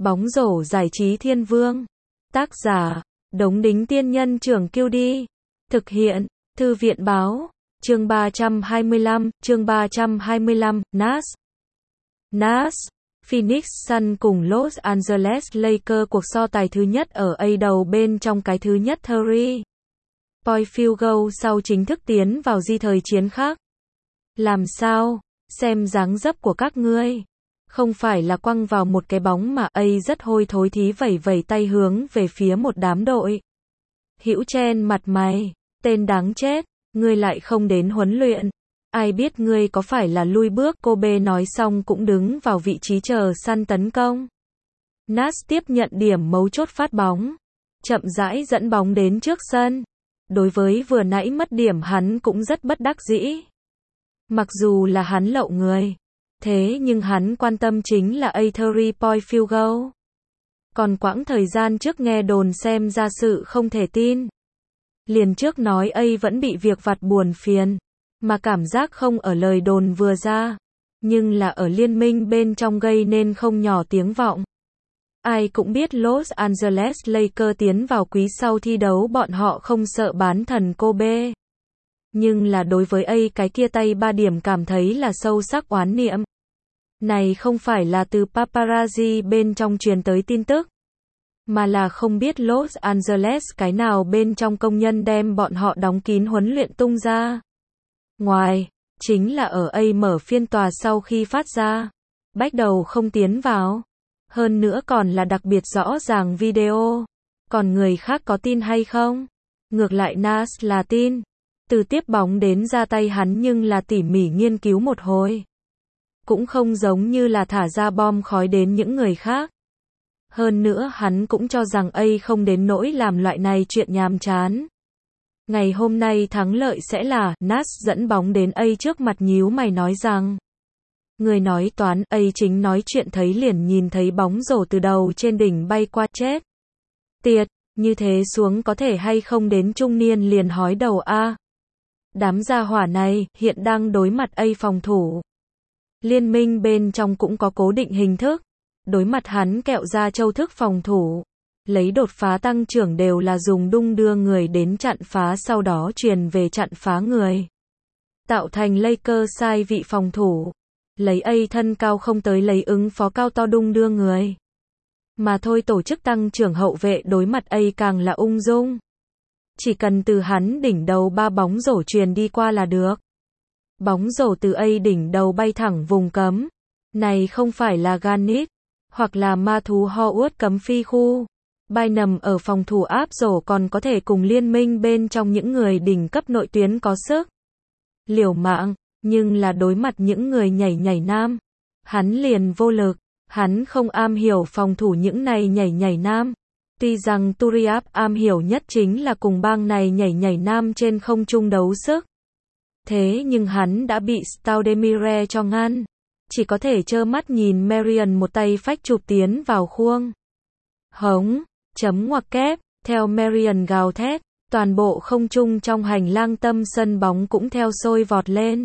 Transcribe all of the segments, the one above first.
Bóng rổ giải trí thiên vương. Tác giả, Đống Đính Tiên Nhân Trưởng Kiêu Đi. Thực hiện, Thư viện Báo. Chương 325, Nas. Phoenix Suns cùng Los Angeles Lakers cuộc so tài thứ nhất ở A đầu bên trong cái thứ nhất 3-point field goal sau chính thức tiến vào di thời chiến khác. Làm sao? Xem dáng dấp của các ngươi. Không phải là quăng vào một cái bóng mà A rất hôi thối thí vẩy vẩy tay hướng về phía một đám đội hữu trên mặt mày. Tên đáng chết, ngươi lại không đến huấn luyện. Ai biết ngươi có phải là lui bước. Kobe nói xong cũng đứng vào vị trí chờ săn tấn công. Nas tiếp nhận điểm mấu chốt phát bóng. Chậm rãi dẫn bóng đến trước sân. Đối với vừa nãy mất điểm hắn cũng rất bất đắc dĩ. Mặc dù là hắn lậu người. Thế nhưng hắn quan tâm chính là A 3-point field goal. Còn quãng thời gian trước nghe đồn xem ra sự không thể tin. Liền trước nói A vẫn bị việc vặt buồn phiền. Mà cảm giác không ở lời đồn vừa ra. Nhưng là ở liên minh bên trong gây nên không nhỏ tiếng vọng. Ai cũng biết Los Angeles Lakers tiến vào quý sau thi đấu bọn họ không sợ bán thần Kobe. Nhưng là đối với A cái kia tay 3 điểm cảm thấy là sâu sắc oán niệm. Này không phải là từ paparazzi bên trong truyền tới tin tức. Mà là không biết Los Angeles cái nào bên trong công nhân đem bọn họ đóng kín huấn luyện tung ra. Ngoài, chính là ở A mở phiên tòa sau khi phát ra. Bách đầu không tiến vào. Hơn nữa còn là đặc biệt rõ ràng video. Còn người khác có tin hay không? Ngược lại Nas là tin. Từ tiếp bóng đến ra tay hắn nhưng là tỉ mỉ nghiên cứu một hồi. Cũng không giống như là thả ra bom khói đến những người khác. Hơn nữa hắn cũng cho rằng A không đến nỗi làm loại này chuyện nhàm chán. Ngày hôm nay thắng lợi sẽ là, Nas dẫn bóng đến A trước mặt nhíu mày nói rằng. Người nói toán, A chính nói chuyện thấy liền nhìn thấy bóng rổ từ đầu trên đỉnh bay qua chết. Tiệt, như thế xuống có thể hay không đến trung niên liền hói đầu a. Đám gia hỏa này, hiện đang đối mặt A phòng thủ. Liên minh bên trong cũng có cố định hình thức. Đối mặt hắn kẹo ra châu thức phòng thủ. Lấy đột phá tăng trưởng đều là dùng đung đưa người đến chặn phá sau đó truyền về chặn phá người. Tạo thành Lakers sai vị phòng thủ. Lấy A thân cao không tới lấy ứng phó cao to đung đưa người. Mà thôi tổ chức tăng trưởng hậu vệ đối mặt A càng là ung dung. Chỉ cần từ hắn đỉnh đầu 3 bóng rổ truyền đi qua là được. Bóng rổ từ A đỉnh đầu bay thẳng vùng cấm. Này không phải là Garnett, hoặc là ma thú Howard cấm phi khu. Bay nằm ở phòng thủ áp rổ còn có thể cùng liên minh bên trong những người đỉnh cấp nội tuyến có sức. Liều mạng, nhưng là đối mặt những người nhảy nam. Hắn liền vô lực, hắn không am hiểu phòng thủ những này nhảy nam. Tuy rằng Turiaf am hiểu nhất chính là cùng bang này nhảy nam trên không trung đấu sức. Thế nhưng hắn đã bị Stoudemire cho ngăn. Chỉ có thể trơ mắt nhìn Marion một tay phách chụp tiến vào khuôn. Hống, chấm ngoặc kép, theo Marion gào thét, toàn bộ không trung trong hành lang tâm sân bóng cũng theo sôi vọt lên.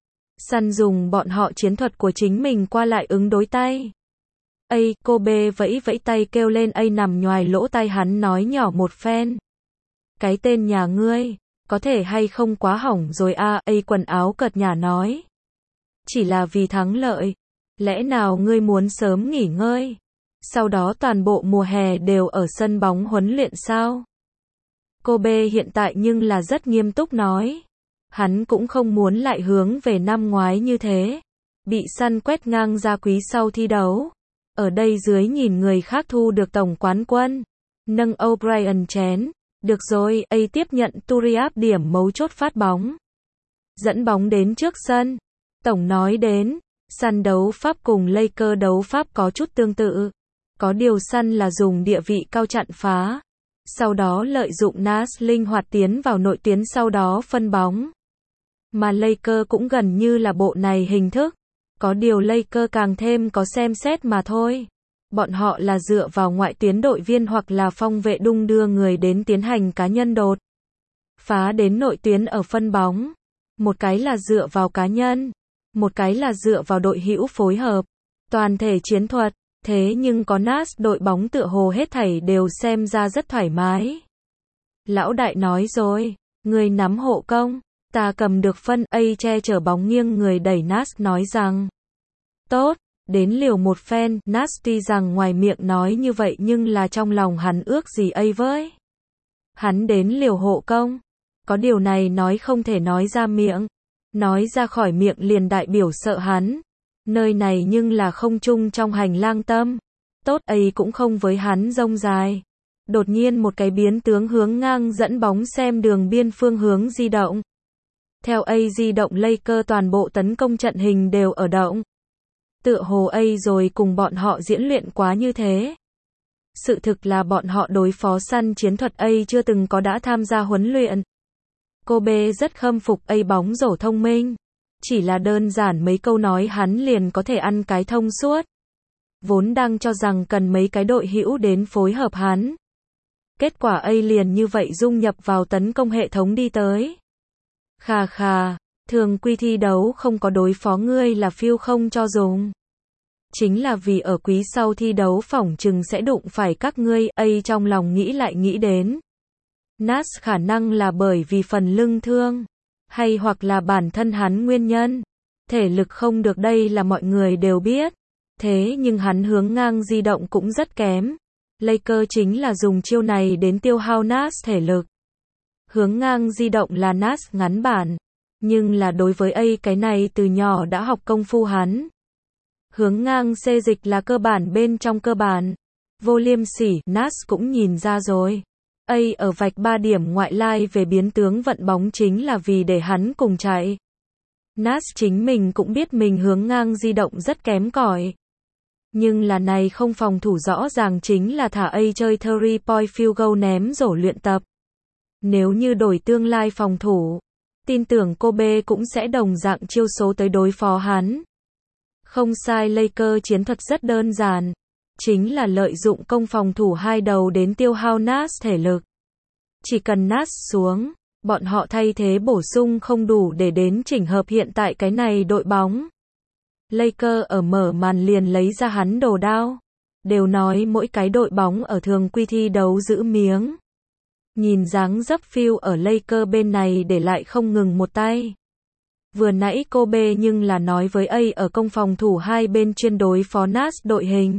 Săn dùng bọn họ chiến thuật của chính mình qua lại ứng đối tay. A, Kobe vẫy vẫy tay kêu lên A nằm nhoài lỗ tai hắn nói nhỏ một phen. Cái tên nhà ngươi, có thể hay không quá hỏng rồi a. A quần áo cợt nhả nói. Chỉ là vì thắng lợi. Lẽ nào ngươi muốn sớm nghỉ ngơi? Sau đó toàn bộ mùa hè đều ở sân bóng huấn luyện sao? Kobe hiện tại nhưng là rất nghiêm túc nói. Hắn cũng không muốn lại hướng về năm ngoái như thế. Bị săn quét ngang ra quý sau thi đấu. Ở đây dưới nhìn người khác thu được tổng quán quân. Nâng O'Brien chén. Được rồi, A tiếp nhận Turiaf điểm mấu chốt phát bóng. Dẫn bóng đến trước sân. Tổng nói đến, săn đấu pháp cùng Lakers đấu pháp có chút tương tự. Có điều săn là dùng địa vị cao chặn phá. Sau đó lợi dụng Nas linh hoạt tiến vào nội tuyến sau đó phân bóng. Mà Lakers cũng gần như là bộ này hình thức. Có điều Lakers càng thêm có xem xét mà thôi. Bọn họ là dựa vào ngoại tuyến đội viên hoặc là phong vệ đung đưa người đến tiến hành cá nhân đột phá đến nội tuyến ở phân bóng. Một cái là dựa vào cá nhân. Một cái là dựa vào đội hữu phối hợp. Toàn thể chiến thuật. Thế nhưng có Nas, đội bóng tựa hồ hết thảy đều xem ra rất thoải mái. Lão đại nói rồi, người nắm hộ công, ta cầm được phân, che chở bóng nghiêng người đẩy Nas nói rằng. Tốt, đến liều một phen, Nas tuy rằng ngoài miệng nói như vậy nhưng là trong lòng hắn ước gì với. Hắn đến liều hộ công. Có điều này nói không thể nói ra miệng. Nói ra khỏi miệng liền đại biểu sợ hắn. Nơi này nhưng là không chung trong hành lang tâm. Tốt cũng không với hắn rông dài. Đột nhiên một cái biến tướng hướng ngang dẫn bóng xem đường biên phương hướng di động. Theo di động Lakers toàn bộ tấn công trận hình đều ở động. Tựa hồ rồi cùng bọn họ diễn luyện quá như thế. Sự thực là bọn họ đối phó săn chiến thuật chưa từng có đã tham gia huấn luyện. Kobe rất khâm phục bóng rổ thông minh. Chỉ là đơn giản mấy câu nói hắn liền có thể ăn cái thông suốt. Vốn đang cho rằng cần mấy cái đội hữu đến phối hợp hắn. Kết quả liền như vậy dung nhập vào tấn công hệ thống đi tới. Khà khà, thường quy thi đấu không có đối phó ngươi là Phil không cho dùng. Chính là vì ở quý sau thi đấu phỏng chừng sẽ đụng phải các ngươi, trong lòng nghĩ lại nghĩ đến. Nas khả năng là bởi vì phần lưng thương, hay hoặc là bản thân hắn nguyên nhân. Thể lực không được đây là mọi người đều biết. Thế nhưng hắn hướng ngang di động cũng rất kém. Lakers chính là dùng chiêu này đến tiêu hao Nas thể lực. Hướng ngang di động là Nas ngắn bản. Nhưng là đối với cái này từ nhỏ đã học công phu hắn. Hướng ngang xê dịch là cơ bản bên trong cơ bản. Vô liêm sỉ, Nas cũng nhìn ra rồi. Ở vạch 3 điểm ngoại lai về biến tướng vận bóng chính là vì để hắn cùng chạy. Nas chính mình cũng biết mình hướng ngang di động rất kém cỏi. Nhưng là này không phòng thủ rõ ràng chính là thả chơi 3-point field goal ném rổ luyện tập. Nếu như đổi tương lai phòng thủ, tin tưởng Kobe cũng sẽ đồng dạng chiêu số tới đối phó hắn. Không sai, Lakers chiến thuật rất đơn giản. Chính là lợi dụng công phòng thủ hai đầu đến tiêu hao Nas thể lực. Chỉ cần Nas xuống, bọn họ thay thế bổ sung không đủ để đến chỉnh hợp hiện tại cái này đội bóng. Lakers ở mở màn liền lấy ra hắn đồ đao. Đều nói mỗi cái đội bóng ở thường quy thi đấu giữ miếng. Nhìn dáng dấp Phil ở Lakers bên này để lại không ngừng một tay. Vừa nãy Kobe nhưng là nói với ở công phòng thủ hai bên chuyên đối phó Nas đội hình.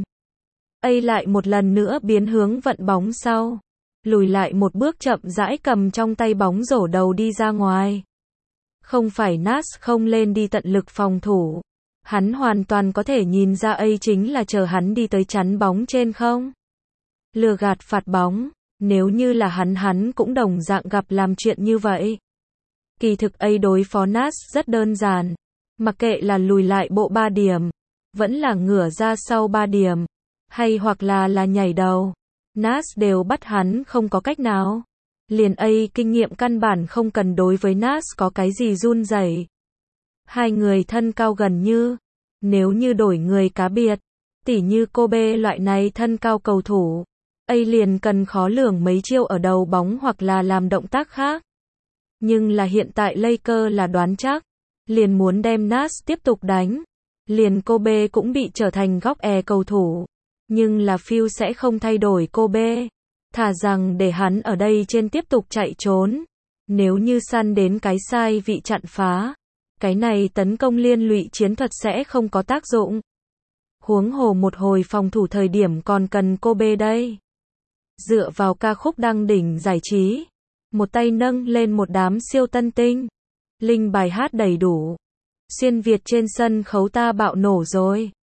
Lại một lần nữa biến hướng vận bóng sau. Lùi lại một bước chậm rãi cầm trong tay bóng rổ đầu đi ra ngoài. Không phải Nas không lên đi tận lực phòng thủ. Hắn hoàn toàn có thể nhìn ra chính là chờ hắn đi tới chắn bóng trên không. Lừa gạt phạt bóng. Nếu như là hắn cũng đồng dạng gặp làm chuyện như vậy. Kỳ thực đối phó Nas rất đơn giản. Mặc kệ là lùi lại bộ 3 điểm. Vẫn là ngửa ra sau 3 điểm. Hay hoặc là nhảy đầu. Nas đều bắt hắn không có cách nào. Liền kinh nghiệm căn bản không cần đối với Nas có cái gì run rẩy. Hai người thân cao gần như. Nếu như đổi người cá biệt. Tỉ như Kobe loại này thân cao cầu thủ. Liền cần khó lường mấy chiêu ở đầu bóng hoặc là làm động tác khác. Nhưng là hiện tại Lakers là đoán chắc. Liền muốn đem Nas tiếp tục đánh. Liền Kobe cũng bị trở thành góc cầu thủ. Nhưng là Phil sẽ không thay đổi Kobe. Thà rằng để hắn ở đây trên tiếp tục chạy trốn. Nếu như săn đến cái sai vị chặn phá. Cái này tấn công liên lụy chiến thuật sẽ không có tác dụng. Huống hồ một hồi phòng thủ thời điểm còn cần Kobe đây. Dựa vào ca khúc đăng đỉnh giải trí. Một tay nâng lên một đám siêu tân tinh. Linh bài hát đầy đủ. Xuyên Việt trên sân khấu ta bạo nổ rồi.